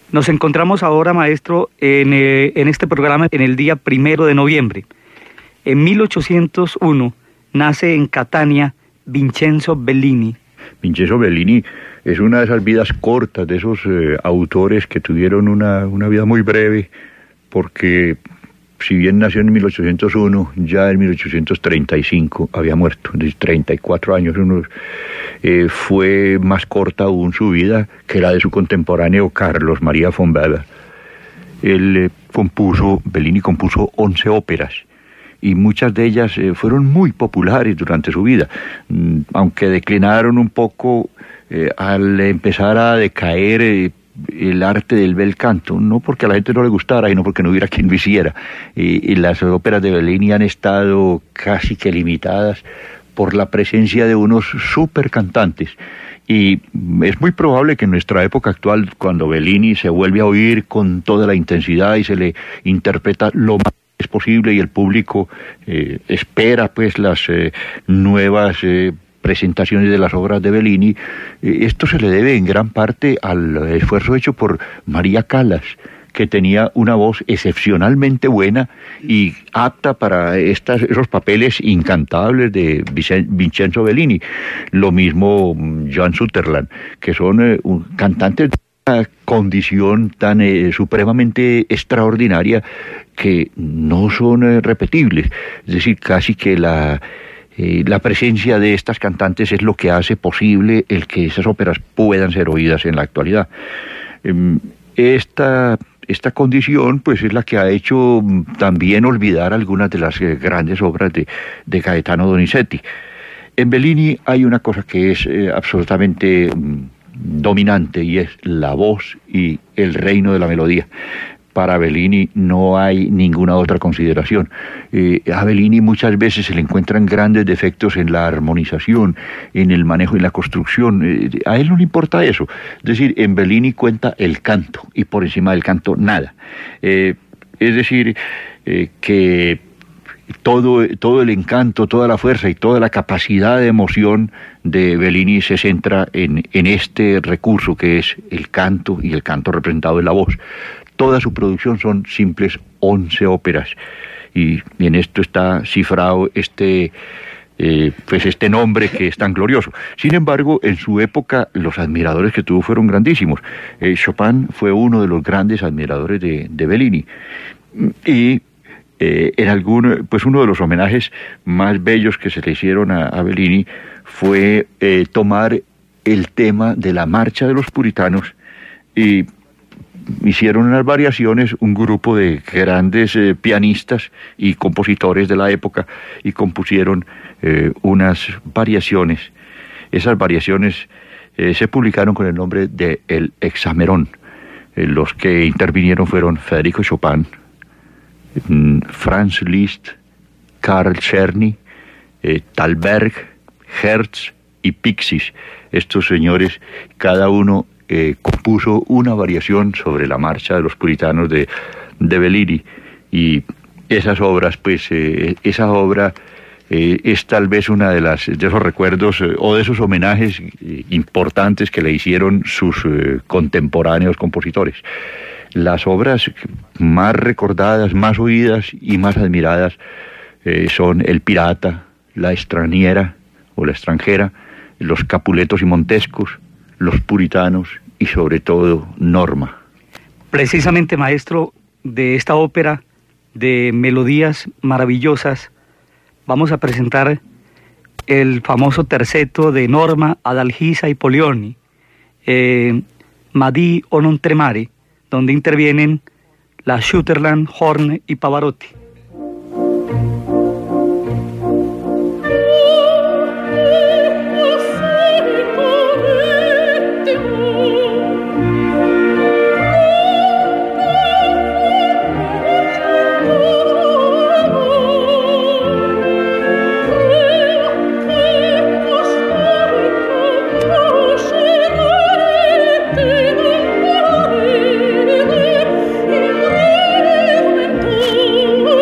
Nos encontramos ahora, maestro, en este programa en el día 1 de noviembre. En 1801 nace en Catania Vincenzo Bellini. Vincenzo Bellini es una de esas vidas cortas, de esos autores que tuvieron una vida muy breve, porque si bien nació en 1801, ya en 1835 había muerto, de 34 años. Fue más corta aún su vida que la de su contemporáneo Carlos María von Weber. Bellini compuso 11 óperas, y muchas de ellas fueron muy populares durante su vida, aunque declinaron un poco al empezar a decaer el arte del bel canto, no porque a la gente no le gustara, sino porque no hubiera quien lo hiciera. Y las óperas de Bellini han estado casi que limitadas por la presencia de unos super cantantes. Y es muy probable que en nuestra época actual, cuando Bellini se vuelve a oír con toda la intensidad y se le interpreta lo más posible, y el público espera pues las nuevas presentaciones de las obras de Bellini, esto se le debe en gran parte al esfuerzo hecho por María Callas, que tenía una voz excepcionalmente buena y apta para esos papeles incantables de Vincenzo Bellini. Lo mismo Joan Sutherland, que son cantantes de una condición tan supremamente extraordinaria que no son repetibles. Es decir, casi que la presencia de estas cantantes es lo que hace posible el que esas óperas puedan ser oídas en la actualidad. Esta condición pues es la que ha hecho también olvidar algunas de las grandes obras de Gaetano Donizetti. En Bellini hay una cosa que es absolutamente dominante, y es la voz y el reino de la melodía. Para Bellini no hay ninguna otra consideración. A Bellini muchas veces se le encuentran grandes defectos en la armonización, en el manejo y la construcción. A él no le importa eso. Es decir, en Bellini cuenta el canto, y por encima del canto nada. Es decir, que todo el encanto, toda la fuerza y toda la capacidad de emoción de Bellini se centra en este recurso que es el canto, y el canto representado en la voz. Toda su producción son simples 11 óperas, y en esto está cifrado este nombre que es tan glorioso. Sin embargo, en su época los admiradores que tuvo fueron grandísimos. Chopin fue uno de los grandes admiradores de Bellini, y uno de los homenajes más bellos que se le hicieron a Bellini fue tomar el tema de la marcha de los puritanos, y hicieron unas variaciones, un grupo de grandes pianistas y compositores de la época, y compusieron unas variaciones. Esas variaciones se publicaron con el nombre de El Hexamerón. Los que intervinieron fueron Federico Chopin, Franz Liszt, Carl Czerny, Thalberg, Herz y Pixis. Estos señores, cada uno compuso una variación sobre la marcha de los puritanos de Bellini, y esas obras, esa obra es tal vez una de esos recuerdos o de esos homenajes importantes que le hicieron sus contemporáneos compositores. Las obras más recordadas, más oídas y más admiradas son El Pirata, La Extranjera o La Extranjera, Los Capuletos y Montescos, Los Puritanos y sobre todo Norma. Precisamente, maestro, de esta ópera de melodías maravillosas, vamos a presentar el famoso terceto de Norma, Adalgisa y Polioni, Madì o non tremare, donde intervienen la Sutherland, Horn y Pavarotti. Oh,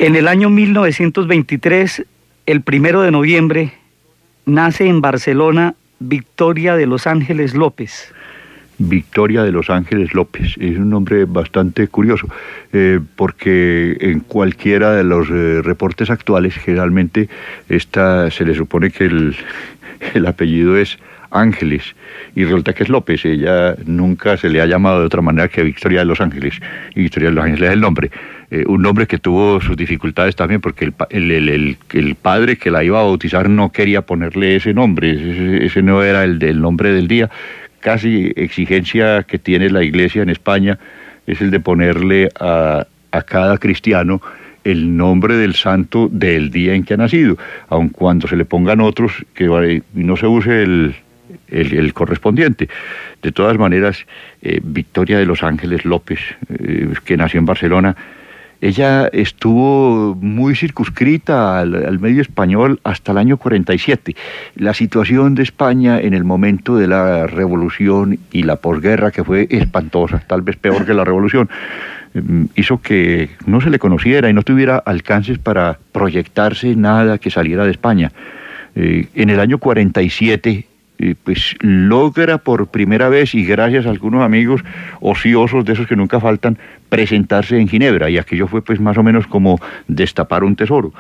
En el año 1923, el 1 de noviembre, nace en Barcelona Victoria de los Ángeles López. Victoria de los Ángeles López. Es un nombre bastante curioso, porque en cualquiera de los reportes actuales, generalmente se le supone que el apellido es Ángeles, y resulta que es López. Ella nunca se le ha llamado de otra manera que Victoria de los Ángeles, y Victoria de los Ángeles es el nombre. Un nombre que tuvo sus dificultades también, porque el padre que la iba a bautizar no quería ponerle ese nombre, ese no era el nombre del día. Casi exigencia que tiene la Iglesia en España es el de ponerle a cada cristiano el nombre del santo del día en que ha nacido, aun cuando se le pongan otros que no se use el correspondiente. De todas maneras, Victoria de los Ángeles López, que nació en Barcelona, ella estuvo muy circunscrita al medio español hasta el año 47. La situación de España en el momento de la revolución y la posguerra, que fue espantosa, tal vez peor que la revolución, hizo que no se le conociera y no tuviera alcances para proyectarse nada que saliera de España. En el año 47, pues logra por primera vez, y gracias a algunos amigos ociosos de esos que nunca faltan, presentarse en Ginebra, y aquello fue pues más o menos como destapar un tesoro.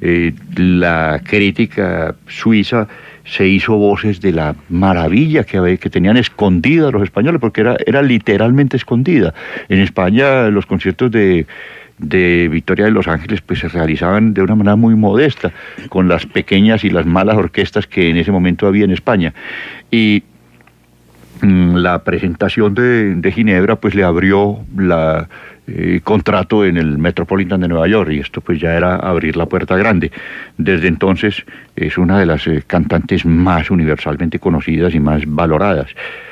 La crítica suiza se hizo voces de la maravilla que tenían escondida los españoles, porque era literalmente escondida. En España los conciertos de Victoria de los Ángeles pues se realizaban de una manera muy modesta, con las pequeñas y las malas orquestas que en ese momento había en España. Y la presentación de Ginebra pues le abrió contrato en el Metropolitan de Nueva York, y esto pues ya era abrir la puerta grande. Desde entonces es una de las cantantes más universalmente conocidas y más valoradas.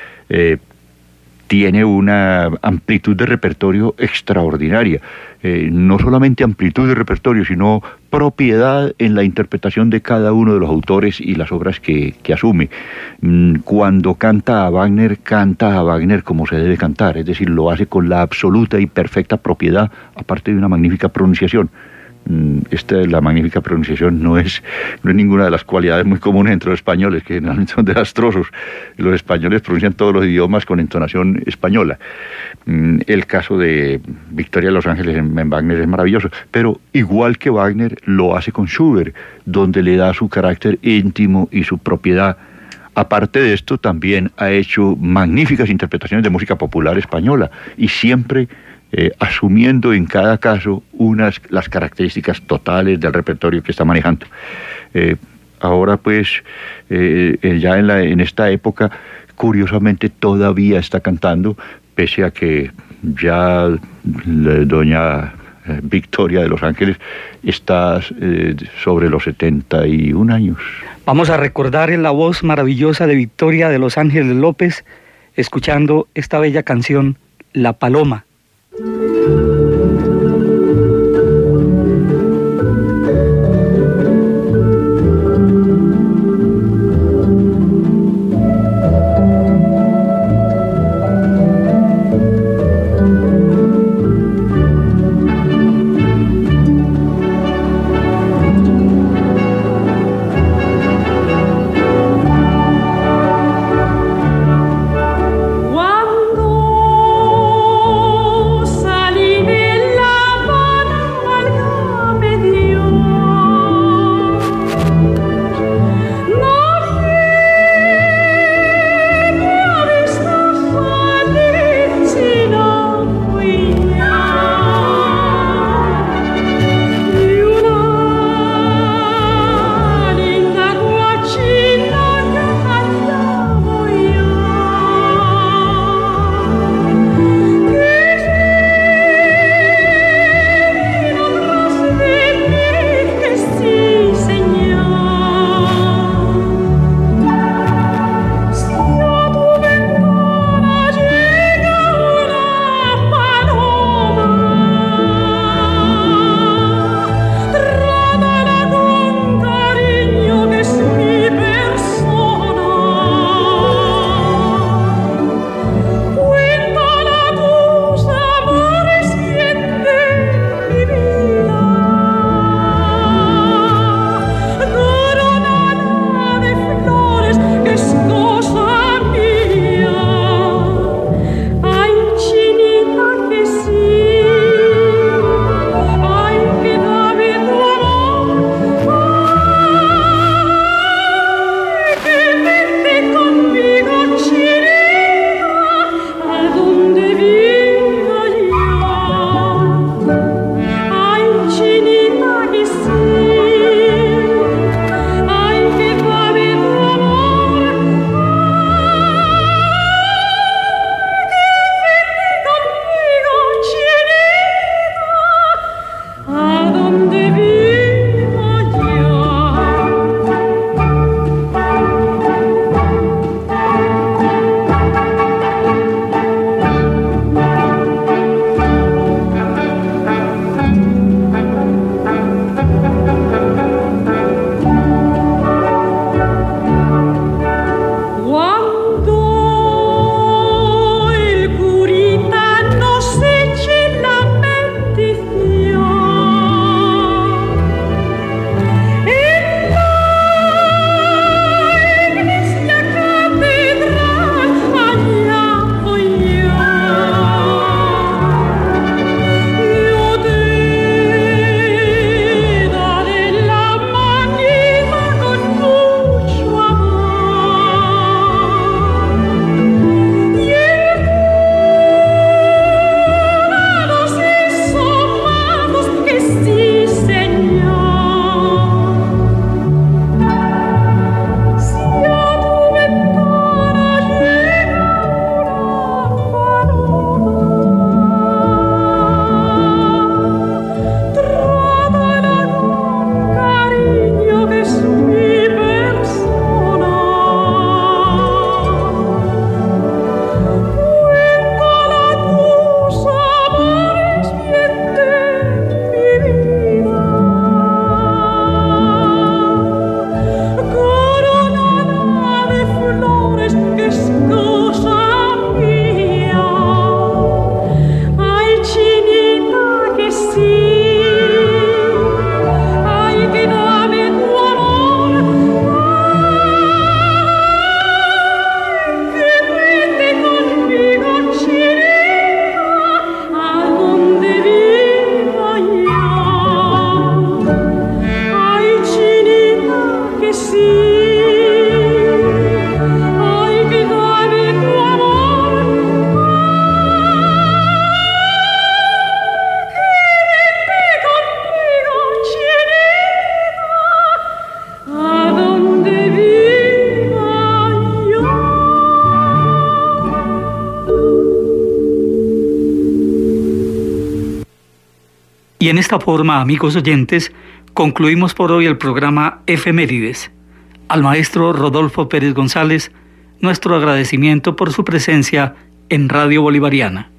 Tiene una amplitud de repertorio extraordinaria. No solamente amplitud de repertorio, sino propiedad en la interpretación de cada uno de los autores y las obras que asume. Cuando canta a Wagner como se debe cantar, es decir, lo hace con la absoluta y perfecta propiedad, aparte de una magnífica pronunciación. La magnífica pronunciación no es ninguna de las cualidades muy comunes entre los españoles, que generalmente son desastrosos. Los españoles pronuncian todos los idiomas con entonación española. El caso de Victoria de los Ángeles en Wagner es maravilloso, pero igual que Wagner lo hace con Schubert, donde le da su carácter íntimo y su propiedad. Aparte de esto, también ha hecho magníficas interpretaciones de música popular española, y siempre asumiendo en cada caso las características totales del repertorio que está manejando. Ahora pues, ya en esta época, curiosamente todavía está cantando, pese a que ya doña Victoria de los Ángeles está sobre los 71 años. Vamos a recordar en la voz maravillosa de Victoria de los Ángeles López, escuchando esta bella canción, La Paloma. Cuando Y en esta forma, amigos oyentes, concluimos por hoy el programa Efemérides. Al maestro Rodolfo Pérez González, nuestro agradecimiento por su presencia en Radio Bolivariana.